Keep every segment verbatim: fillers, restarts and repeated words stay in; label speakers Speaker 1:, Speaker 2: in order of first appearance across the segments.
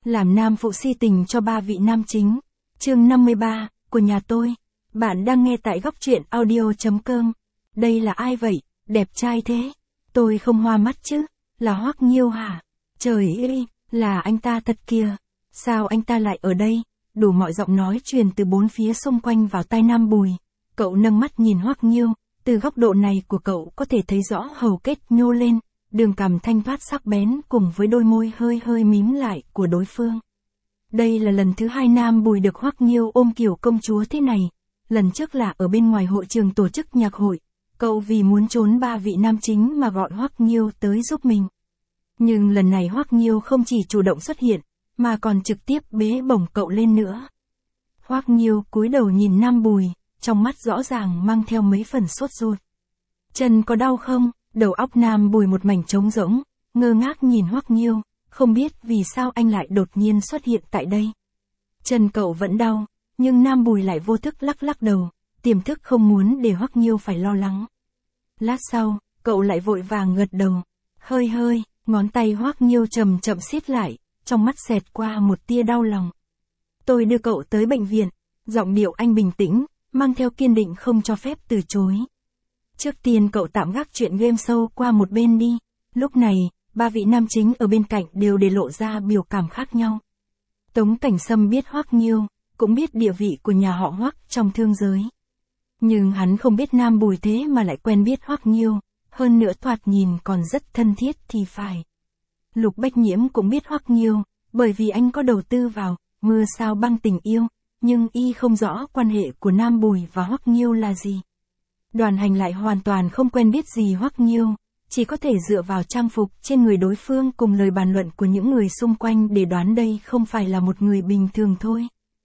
Speaker 1: làm nam phụ si tình cho ba vị nam chính. Chương năm mươi ba, của nhà tôi. Bạn đang nghe tại góc truyện audio chấm com. Đây là ai vậy, đẹp trai thế? Tôi không hoa mắt chứ, là Hoắc Nghiêu hả? Trời ơi, là anh ta thật kìa. Sao anh ta lại ở đây? Đủ mọi giọng nói truyền từ bốn phía xung quanh vào tai Nam Bùi. Cậu nâng mắt nhìn Hoắc Nghiêu, từ góc độ này của cậu có thể thấy rõ hầu kết nhô lên, đường cằm thanh thoát sắc bén cùng với đôi môi hơi hơi mím lại của đối phương. Đây là lần thứ hai Nam Bùi được Hoắc Nghiêu ôm kiểu công chúa thế này. Lần trước là ở bên ngoài hội trường tổ chức nhạc hội, cậu vì muốn trốn ba vị nam chính mà gọi Hoắc Nghiêu tới giúp mình. Nhưng lần này Hoắc Nghiêu không chỉ chủ động xuất hiện, mà còn trực tiếp bế bổng cậu lên nữa. Hoắc Nghiêu cúi đầu nhìn Nam Bùi, trong mắt rõ ràng mang theo mấy phần sốt ruột. Chân có đau không? Đầu óc Nam Bùi một mảnh trống rỗng, ngơ ngác nhìn Hoắc Nghiêu, không biết vì sao anh lại đột nhiên xuất hiện tại đây. Chân cậu vẫn đau, nhưng Nam Bùi lại vô thức lắc lắc đầu, tiềm thức không muốn để Hoắc Nghiêu phải lo lắng. Lát sau, cậu lại vội vàng gật đầu. Hơi hơi, ngón tay Hoắc Nghiêu chậm chậm siết lại, trong mắt xẹt qua một tia đau lòng. Tôi đưa cậu tới bệnh viện, giọng điệu anh bình tĩnh, mang theo kiên định không cho phép từ chối. Trước tiên cậu tạm gác chuyện game show qua một bên đi. Lúc này, ba vị nam chính ở bên cạnh đều để lộ ra biểu cảm khác nhau. Tống Cảnh Sâm biết Hoắc Nghiêu, cũng biết địa vị của nhà họ Hoắc trong thương giới. Nhưng hắn không biết Nam Bùi thế mà lại quen biết Hoắc Nghiêu, hơn nữa thoạt nhìn còn rất thân thiết thì phải. Lục Bách Nhiễm cũng biết Hoắc Nghiêu, bởi vì anh có đầu tư vào Mưa Sao Băng Tình Yêu, nhưng y không rõ quan hệ của Nam Bùi và Hoắc Nghiêu là gì. Đoàn Hành lại hoàn toàn không quen biết gì Hoắc Nghiêu, chỉ có thể dựa vào trang phục trên người đối phương cùng lời bàn luận của những người xung quanh để đoán đây không phải là một người bình thường thôi.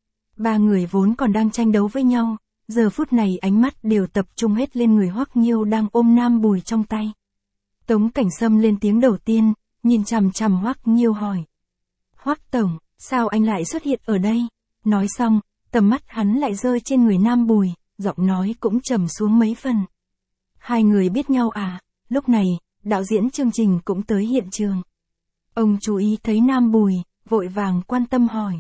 Speaker 1: Ba người vốn còn đang tranh đấu với nhau, giờ phút này ánh mắt đều tập trung hết lên người Hoắc Nghiêu đang ôm Nam Bùi trong tay. Tống Cảnh Sâm lên tiếng đầu tiên, nhìn chằm chằm Hoắc Nghiêu hỏi. Hoắc Tổng, sao anh lại xuất hiện ở đây? Nói xong, tầm mắt hắn lại rơi trên người Nam Bùi, giọng nói cũng trầm xuống mấy phần. Hai người biết nhau à? Lúc này, đạo diễn chương trình cũng tới hiện trường. Ông chú ý thấy Nam Bùi, vội vàng quan tâm hỏi.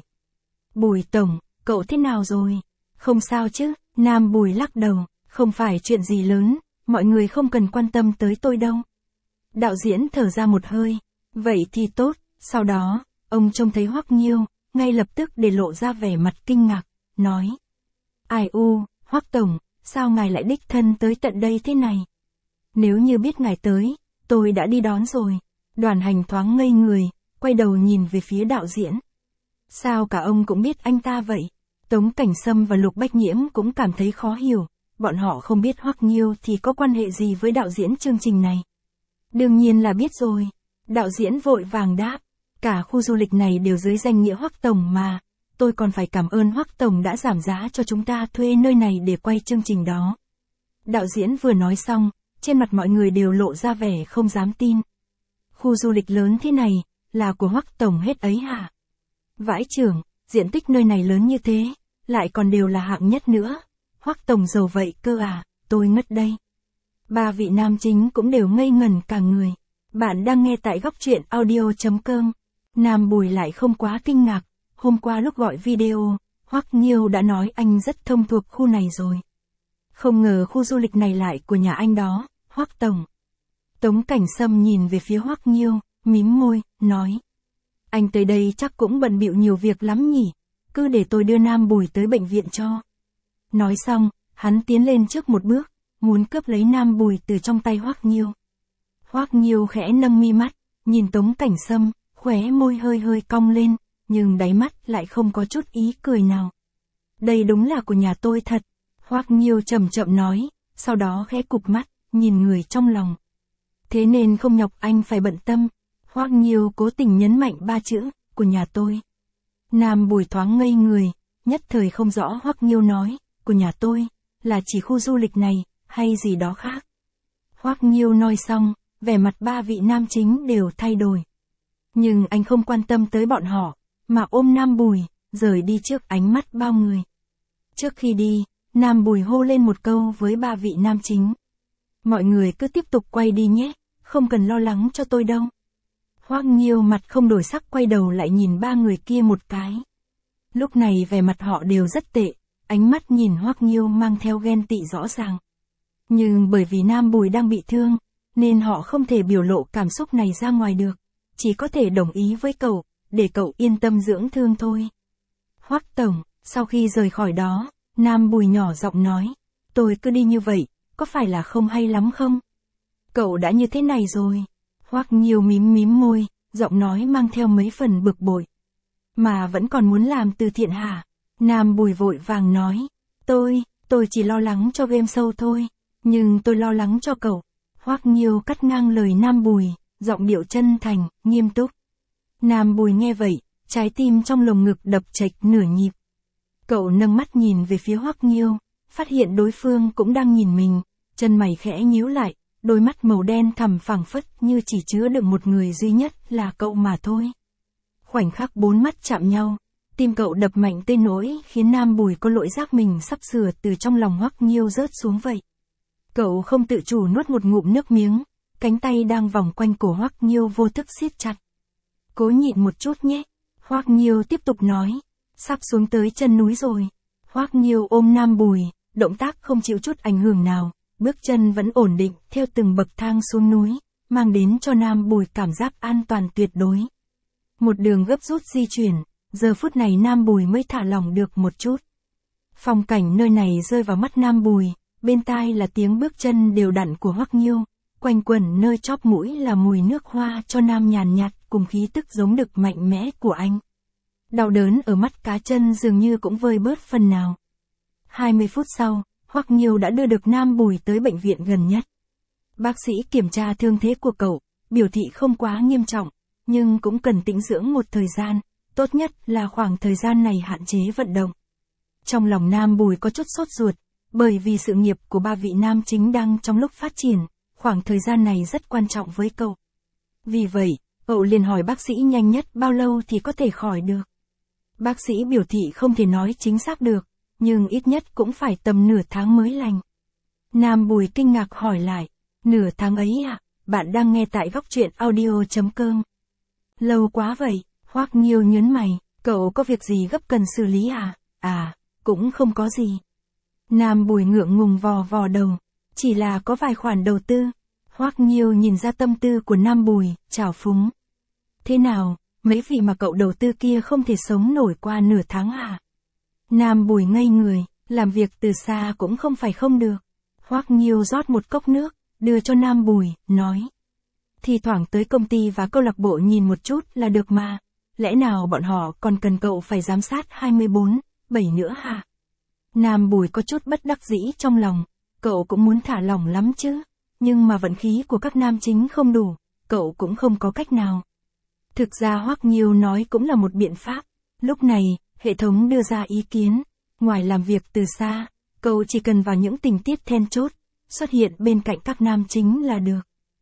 Speaker 1: Bùi Tổng, cậu thế nào rồi? Không sao chứ? Nam Bùi lắc đầu, không phải chuyện gì lớn, mọi người không cần quan tâm tới tôi đâu. Đạo diễn thở ra một hơi, vậy thì tốt, sau đó, ông trông thấy Hoắc Nghiêu, ngay lập tức để lộ ra vẻ mặt kinh ngạc, nói. Ai u, Hoắc Tổng, sao ngài lại đích thân tới tận đây thế này? Nếu như biết ngài tới, tôi đã đi đón rồi. Đoàn Hành thoáng ngây người, quay đầu nhìn về phía đạo diễn. Sao cả ông cũng biết anh ta vậy? Tống Cảnh Sâm và Lục Bách Nhiễm cũng cảm thấy khó hiểu, bọn họ không biết Hoắc Nghiêu thì có quan hệ gì với đạo diễn chương trình này. Đương nhiên là biết rồi. Đạo diễn vội vàng đáp, cả khu du lịch này đều dưới danh nghĩa Hoắc Tổng mà, tôi còn phải cảm ơn Hoắc Tổng đã giảm giá cho chúng ta thuê nơi này để quay chương trình đó. Đạo diễn vừa nói xong, trên mặt mọi người đều lộ ra vẻ không dám tin. Khu du lịch lớn thế này, là của Hoắc Tổng hết ấy hả? Vãi chưởng, diện tích nơi này lớn như thế, lại còn đều là hạng nhất nữa. Hoắc Tổng giàu vậy cơ à, tôi ngất đây. Ba vị nam chính cũng đều ngây ngẩn cả người. Bạn đang nghe tại góc truyện audio chấm com. Nam Bùi lại không quá kinh ngạc, hôm qua lúc gọi video, Hoắc Nghiêu đã nói anh rất thông thuộc khu này rồi. Không ngờ khu du lịch này lại của nhà anh đó, Hoắc Tổng. Tống Cảnh Sâm nhìn về phía Hoắc Nghiêu, mím môi, nói. Anh tới đây chắc cũng bận bịu nhiều việc lắm nhỉ, cứ để tôi đưa Nam Bùi tới bệnh viện cho. Nói xong, hắn tiến lên trước một bước, muốn cướp lấy Nam Bùi từ trong tay Hoắc Nghiêu. Hoắc Nghiêu khẽ nâng mi mắt, nhìn Tống Cảnh Sâm, khóe môi hơi hơi cong lên, nhưng đáy mắt lại không có chút ý cười nào. Đây đúng là của nhà tôi thật, Hoắc Nghiêu chậm chậm nói, sau đó khẽ cụp mắt, nhìn người trong lòng. Thế nên không nhọc anh phải bận tâm. Hoắc Nghiêu cố tình nhấn mạnh ba chữ, của nhà tôi. Nam Bùi thoáng ngây người, nhất thời không rõ Hoắc Nghiêu nói, của nhà tôi, là chỉ khu du lịch này, hay gì đó khác. Hoắc Nghiêu nói xong, vẻ mặt ba vị nam chính đều thay đổi. Nhưng anh không quan tâm tới bọn họ, mà ôm Nam Bùi, rời đi trước ánh mắt bao người. Trước khi đi, Nam Bùi hô lên một câu với ba vị nam chính. Mọi người cứ tiếp tục quay đi nhé, không cần lo lắng cho tôi đâu. Hoắc Nghiêu mặt không đổi sắc quay đầu lại nhìn ba người kia một cái. Lúc này vẻ mặt họ đều rất tệ, ánh mắt nhìn Hoắc Nghiêu mang theo ghen tị rõ ràng. Nhưng bởi vì Nam Bùi đang bị thương, nên họ không thể biểu lộ cảm xúc này ra ngoài được, chỉ có thể đồng ý với cậu, để cậu yên tâm dưỡng thương thôi. Hoắc tổng, sau khi rời khỏi đó, Nam Bùi nhỏ giọng nói, tôi cứ đi như vậy, có phải là không hay lắm không? Cậu đã như thế này rồi. Hoắc Nghiêu mím mím môi, giọng nói mang theo mấy phần bực bội. Mà vẫn còn muốn làm từ thiện hả? Nam Bùi vội vàng nói, tôi, tôi chỉ lo lắng cho game show thôi, nhưng tôi lo lắng cho cậu. Hoắc Nghiêu cắt ngang lời Nam Bùi, giọng điệu chân thành, nghiêm túc. Nam Bùi nghe vậy, trái tim trong lồng ngực đập chệch nửa nhịp. Cậu nâng mắt nhìn về phía Hoắc Nghiêu, phát hiện đối phương cũng đang nhìn mình, chân mày khẽ nhíu lại, đôi mắt màu đen thẳm phảng phất như chỉ chứa đựng một người duy nhất là cậu mà thôi. Khoảnh khắc bốn mắt chạm nhau, tim cậu đập mạnh tới nỗi khiến Nam Bùi có lỗi giác mình sắp sửa từ trong lòng Hoắc Nghiêu rớt xuống vậy. Cậu không tự chủ nuốt một ngụm nước miếng, cánh tay đang vòng quanh cổ Hoắc Nghiêu vô thức siết chặt. Cố nhịn một chút nhé. Hoắc Nghiêu tiếp tục nói, sắp xuống tới chân núi rồi. Hoắc Nghiêu ôm Nam Bùi, động tác không chịu chút ảnh hưởng nào, bước chân vẫn ổn định theo từng bậc thang xuống núi, mang đến cho Nam Bùi cảm giác an toàn tuyệt đối. Một đường gấp rút di chuyển, giờ phút này Nam Bùi mới thả lỏng được một chút. Phong cảnh nơi này rơi vào mắt Nam Bùi, bên tai là tiếng bước chân đều đặn của Hoắc Nghiêu, quanh quẩn nơi chóp mũi là mùi nước hoa cho Nam nhàn nhạt cùng khí tức giống đực mạnh mẽ của anh. Đau đớn ở mắt cá chân dường như cũng vơi bớt phần nào. hai mươi phút sau, Hoắc Nghiêu đã đưa được Nam Bùi tới bệnh viện gần nhất. Bác sĩ kiểm tra thương thế của cậu, biểu thị không quá nghiêm trọng, nhưng cũng cần tĩnh dưỡng một thời gian, tốt nhất là khoảng thời gian này hạn chế vận động. Trong lòng Nam Bùi có chút sốt ruột, bởi vì sự nghiệp của ba vị nam chính đang trong lúc phát triển, khoảng thời gian này rất quan trọng với cậu. Vì vậy, cậu liền hỏi bác sĩ nhanh nhất bao lâu thì có thể khỏi được. Bác sĩ biểu thị không thể nói chính xác được, nhưng ít nhất cũng phải tầm nửa tháng mới lành. Nam Bùi kinh ngạc hỏi lại, nửa tháng ấy à, bạn đang nghe tại góc truyện audio chấm com. Lâu quá vậy, Hoắc Nghiêu nhớn mày, cậu có việc gì gấp cần xử lý à? À, cũng không có gì. Nam Bùi ngượng ngùng vò vò đầu, chỉ là có vài khoản đầu tư. Hoắc Nghiêu nhìn ra tâm tư của Nam Bùi, trào phúng. Thế nào, mấy vị mà cậu đầu tư kia không thể sống nổi qua nửa tháng à? Nam Bùi ngây người, làm việc từ xa cũng không phải không được. Hoắc Nghiêu rót một cốc nước, đưa cho Nam Bùi, nói. Thì thoảng tới công ty và câu lạc bộ nhìn một chút là được mà. Lẽ nào bọn họ còn cần cậu phải giám sát hai mươi bốn, bảy nữa hả? Nam Bùi có chút bất đắc dĩ trong lòng, cậu cũng muốn thả lỏng lắm chứ. Nhưng mà vận khí của các nam chính không đủ, cậu cũng không có cách nào. Thực ra Hoắc Nghiêu nói cũng là một biện pháp. Lúc này, hệ thống đưa ra ý kiến, ngoài làm việc từ xa, cậu chỉ cần vào những tình tiết then chốt, xuất hiện bên cạnh các nam chính là được.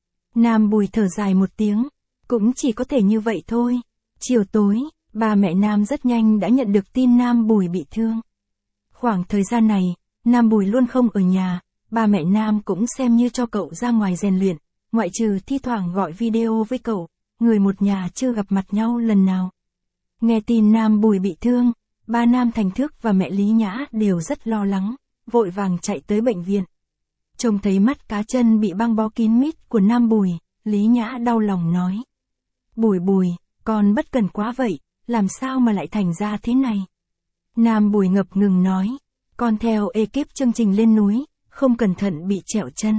Speaker 1: Nam Bùi thở dài một tiếng, cũng chỉ có thể như vậy thôi. Chiều tối, ba mẹ Nam rất nhanh đã nhận được tin Nam Bùi bị thương. Khoảng thời gian này, Nam Bùi luôn không ở nhà, ba mẹ Nam cũng xem như cho cậu ra ngoài rèn luyện, ngoại trừ thi thoảng gọi video với cậu, người một nhà chưa gặp mặt nhau lần nào. Nghe tin Nam Bùi bị thương, ba Nam Thành Thước và mẹ Lý Nhã đều rất lo lắng, vội vàng chạy tới bệnh viện. Trông thấy mắt cá chân bị băng bó kín mít của Nam Bùi, Lý Nhã đau lòng nói. Bùi Bùi, con bất cần quá vậy, làm sao mà lại thành ra thế này? Nam Bùi ngập ngừng nói, con theo ekip chương trình lên núi, không cẩn thận bị trẹo chân.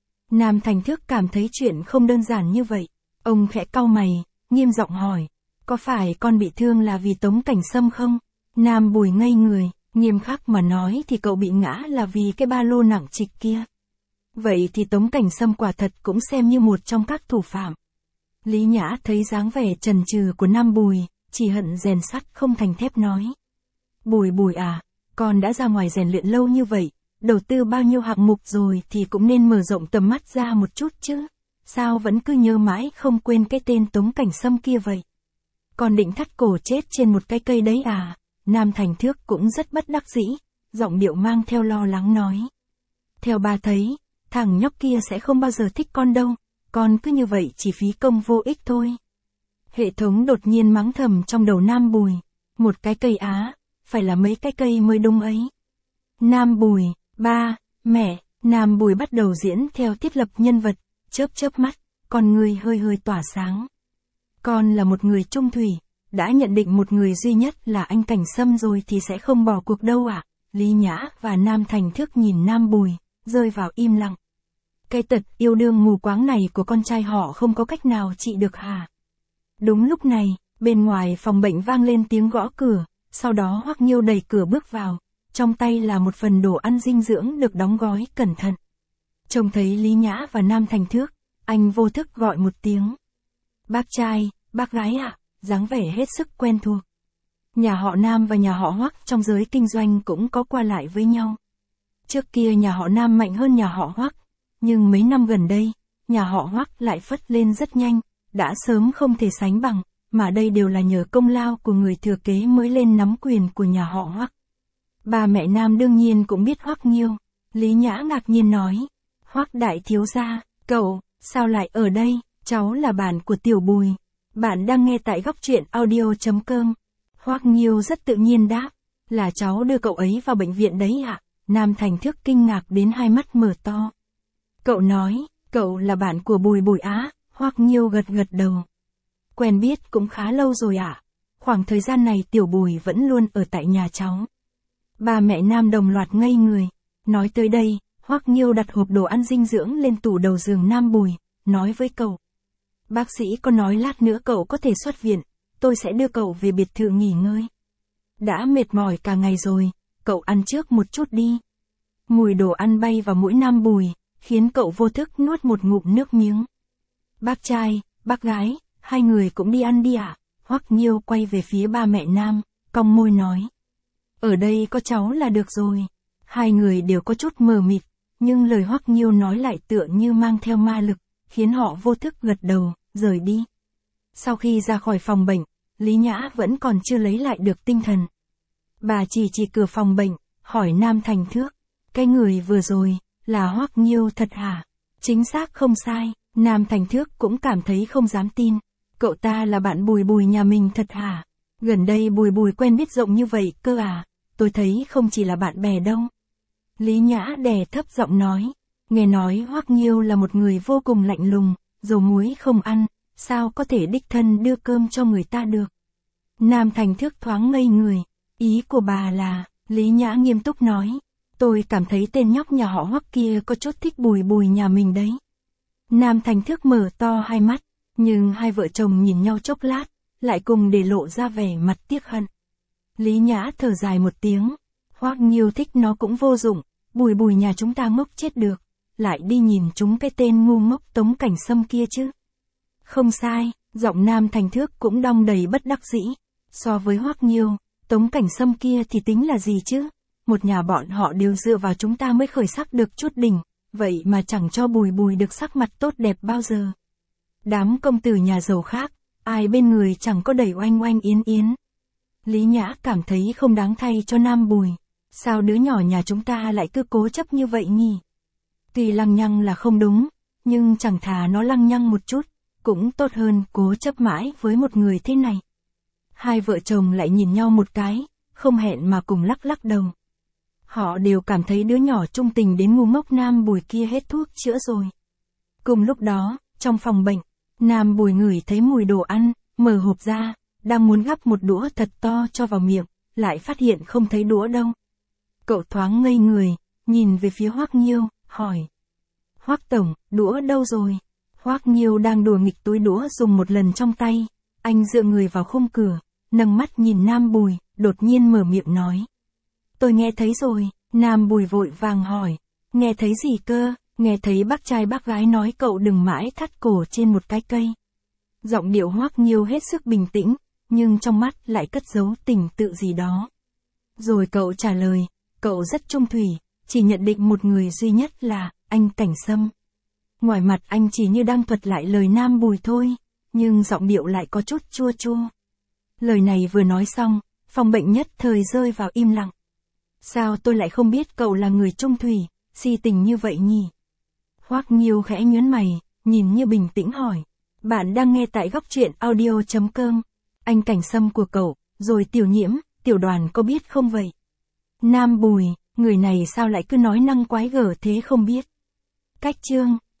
Speaker 1: Nam Thành Thước cảm thấy chuyện không đơn giản như vậy, ông khẽ cau mày, nghiêm giọng hỏi, có phải con bị thương là vì Tống Cảnh Sâm không? Nam Bùi ngây người, nghiêm khắc mà nói thì cậu bị ngã là vì cái ba lô nặng trịch kia. Vậy thì Tống Cảnh Sâm quả thật cũng xem như một trong các thủ phạm. Lý Nhã thấy dáng vẻ chần chừ của Nam Bùi, chỉ hận rèn sắt không thành thép nói. Bùi Bùi à, con đã ra ngoài rèn luyện lâu như vậy, đầu tư bao nhiêu hạng mục rồi thì cũng nên mở rộng tầm mắt ra một chút chứ. Sao vẫn cứ nhớ mãi không quên cái tên Tống Cảnh Sâm kia vậy? Con định thắt cổ chết trên một cái cây đấy à? Nam Thành Thước cũng rất bất đắc dĩ, giọng điệu mang theo lo lắng nói. Theo bà thấy, thằng nhóc kia sẽ không bao giờ thích con đâu, con cứ như vậy chỉ phí công vô ích thôi. Hệ thống đột nhiên mắng thầm trong đầu Nam Bùi. Một cái cây á, phải là mấy cái cây mới đúng ấy. Nam Bùi, ba, mẹ, Nam Bùi bắt đầu diễn theo thiết lập nhân vật, chớp chớp mắt, con người hơi hơi tỏa sáng. Con là một người trung thủy, đã nhận định một người duy nhất là anh Cảnh Sâm rồi thì sẽ không bỏ cuộc đâu ạ. À? Lý Nhã và Nam Thành Thước nhìn Nam Bùi, rơi vào im lặng. Cái tật yêu đương mù quáng này của con trai họ không có cách nào trị được hả? Đúng lúc này, bên ngoài phòng bệnh vang lên tiếng gõ cửa, sau đó Hoắc Nghiêu đẩy cửa bước vào, trong tay là một phần đồ ăn dinh dưỡng được đóng gói cẩn thận. Trông thấy Lý Nhã và Nam Thành Thước, anh vô thức gọi một tiếng. Bác trai, bác gái ạ, à, dáng vẻ hết sức quen thuộc. Nhà họ Nam và nhà họ Hoắc trong giới kinh doanh cũng có qua lại với nhau. Trước kia nhà họ Nam mạnh hơn nhà họ Hoắc, nhưng mấy năm gần đây, nhà họ Hoắc lại phất lên rất nhanh, đã sớm không thể sánh bằng, mà đây đều là nhờ công lao của người thừa kế mới lên nắm quyền của nhà họ Hoắc. Ba mẹ Nam đương nhiên cũng biết Hoắc Nghiêu. Lý Nhã ngạc nhiên nói, Hoắc đại thiếu gia, cậu, sao lại ở đây? Cháu là bạn của Tiểu Bùi. Bạn đang nghe tại góc truyện audio chấm com. Hoắc Nghiêu rất tự nhiên đáp, là cháu đưa cậu ấy vào bệnh viện đấy ạ. À? Nam Thành Thước kinh ngạc đến hai mắt mở to. Cậu nói, cậu là bạn của Bùi Bùi á? Hoắc Nghiêu gật gật đầu. Quen biết cũng khá lâu rồi ạ. À? Khoảng thời gian này Tiểu Bùi vẫn luôn ở tại nhà cháu. Ba mẹ Nam đồng loạt ngây người. Nói tới đây, Hoắc Nghiêu đặt hộp đồ ăn dinh dưỡng lên tủ đầu giường Nam Bùi, nói với cậu. Bác sĩ có nói lát nữa cậu có thể xuất viện, tôi sẽ đưa cậu về biệt thự nghỉ ngơi. Đã mệt mỏi cả ngày rồi, cậu ăn trước một chút đi. Mùi đồ ăn bay vào mũi Nam Bùi, khiến cậu vô thức nuốt một ngụm nước miếng. Bác trai, bác gái, hai người cũng đi ăn đi ạ. À? Hoắc Nghiêu quay về phía ba mẹ Nam, cong môi nói. Ở đây có cháu là được rồi. Hai người đều có chút mờ mịt, nhưng lời Hoắc Nghiêu nói lại tựa như mang theo ma lực, khiến họ vô thức gật đầu, rời đi. Sau khi ra khỏi phòng bệnh, Lý Nhã vẫn còn chưa lấy lại được tinh thần. Bà chỉ chỉ cửa phòng bệnh, hỏi Nam Thành Thước, cái người vừa rồi, là Hoắc Nghiêu thật hả? Chính xác không sai, Nam Thành Thước cũng cảm thấy không dám tin. Cậu ta là bạn Bùi Bùi nhà mình thật hả? Gần đây Bùi Bùi quen biết rộng như vậy cơ à? Tôi thấy không chỉ là bạn bè đâu. Lý Nhã đè thấp giọng nói, nghe nói Hoắc Nghiêu là một người vô cùng lạnh lùng, dầu muối không ăn, sao có thể đích thân đưa cơm cho người ta được. Nam Thành Thước thoáng ngây người, ý của bà là, Lý Nhã nghiêm túc nói, tôi cảm thấy tên nhóc nhà họ Hoắc kia có chút thích Bùi Bùi nhà mình đấy. Nam Thành Thước mở to hai mắt, nhưng hai vợ chồng nhìn nhau chốc lát, lại cùng để lộ ra vẻ mặt tiếc hận. Lý Nhã thở dài một tiếng, Hoắc Nghiêu thích nó cũng vô dụng, Bùi Bùi nhà chúng ta ngốc chết được, lại đi nhìn chúng cái tên ngu ngốc Tống Cảnh Sâm kia chứ. Không sai, giọng Nam Thành Thước cũng đong đầy bất đắc dĩ, so với Hoắc Nghiêu, Tống Cảnh Sâm kia thì tính là gì chứ, một nhà bọn họ đều dựa vào chúng ta mới khởi sắc được chút đỉnh, vậy mà chẳng cho Bùi Bùi được sắc mặt tốt đẹp bao giờ. Đám công tử nhà giàu khác, ai bên người chẳng có đầy oanh oanh yến yến. Lý Nhã cảm thấy không đáng thay cho Nam Bùi, sao đứa nhỏ nhà chúng ta lại cứ cố chấp như vậy nhỉ? Tuy lăng nhăng là không đúng, nhưng chẳng thà nó lăng nhăng một chút, cũng tốt hơn cố chấp mãi với một người thế này. Hai vợ chồng lại nhìn nhau một cái, không hẹn mà cùng lắc lắc đầu. Họ đều cảm thấy đứa nhỏ trung tình đến ngu ngốc Nam Bùi kia hết thuốc chữa rồi. Cùng lúc đó, trong phòng bệnh, Nam Bùi ngửi thấy mùi đồ ăn, mở hộp ra, đang muốn gắp một đũa thật to cho vào miệng, lại phát hiện không thấy đũa đâu. Cậu thoáng ngây người, nhìn về phía Hoắc Nghiêu, hỏi. Hoắc tổng, đũa đâu rồi? Hoắc Nghiêu đang đùa nghịch túi đũa dùng một lần trong tay, anh dựa người vào khung cửa, nâng mắt nhìn Nam Bùi, đột nhiên mở miệng nói. Tôi nghe thấy rồi, Nam Bùi vội vàng hỏi. Nghe thấy gì cơ? Nghe thấy bác trai bác gái nói cậu đừng mãi thắt cổ trên một cái cây. Giọng điệu Hoắc Nghiêu hết sức bình tĩnh, nhưng trong mắt lại cất giấu tình tự gì đó. Rồi cậu trả lời, cậu rất trung thủy, chỉ nhận định một người duy nhất là anh Cảnh Sâm. Ngoài mặt anh chỉ như đang thuật lại lời Nam Bùi thôi, nhưng giọng điệu lại có chút chua chua. Lời này vừa nói xong, phòng bệnh nhất thời rơi vào im lặng. Sao tôi lại không biết cậu là người trung thủy, si tình như vậy nhỉ? Hoắc Nghiêu khẽ nhớn mày, nhìn như bình tĩnh hỏi. Bạn đang nghe tại góc truyện audio.com. Anh Cảnh Sâm của cậu, rồi Tiểu Nhiễm, Tiểu Đoàn có biết không vậy? Nam Bùi, người này sao lại cứ nói năng quái gở thế không biết? Cách chương.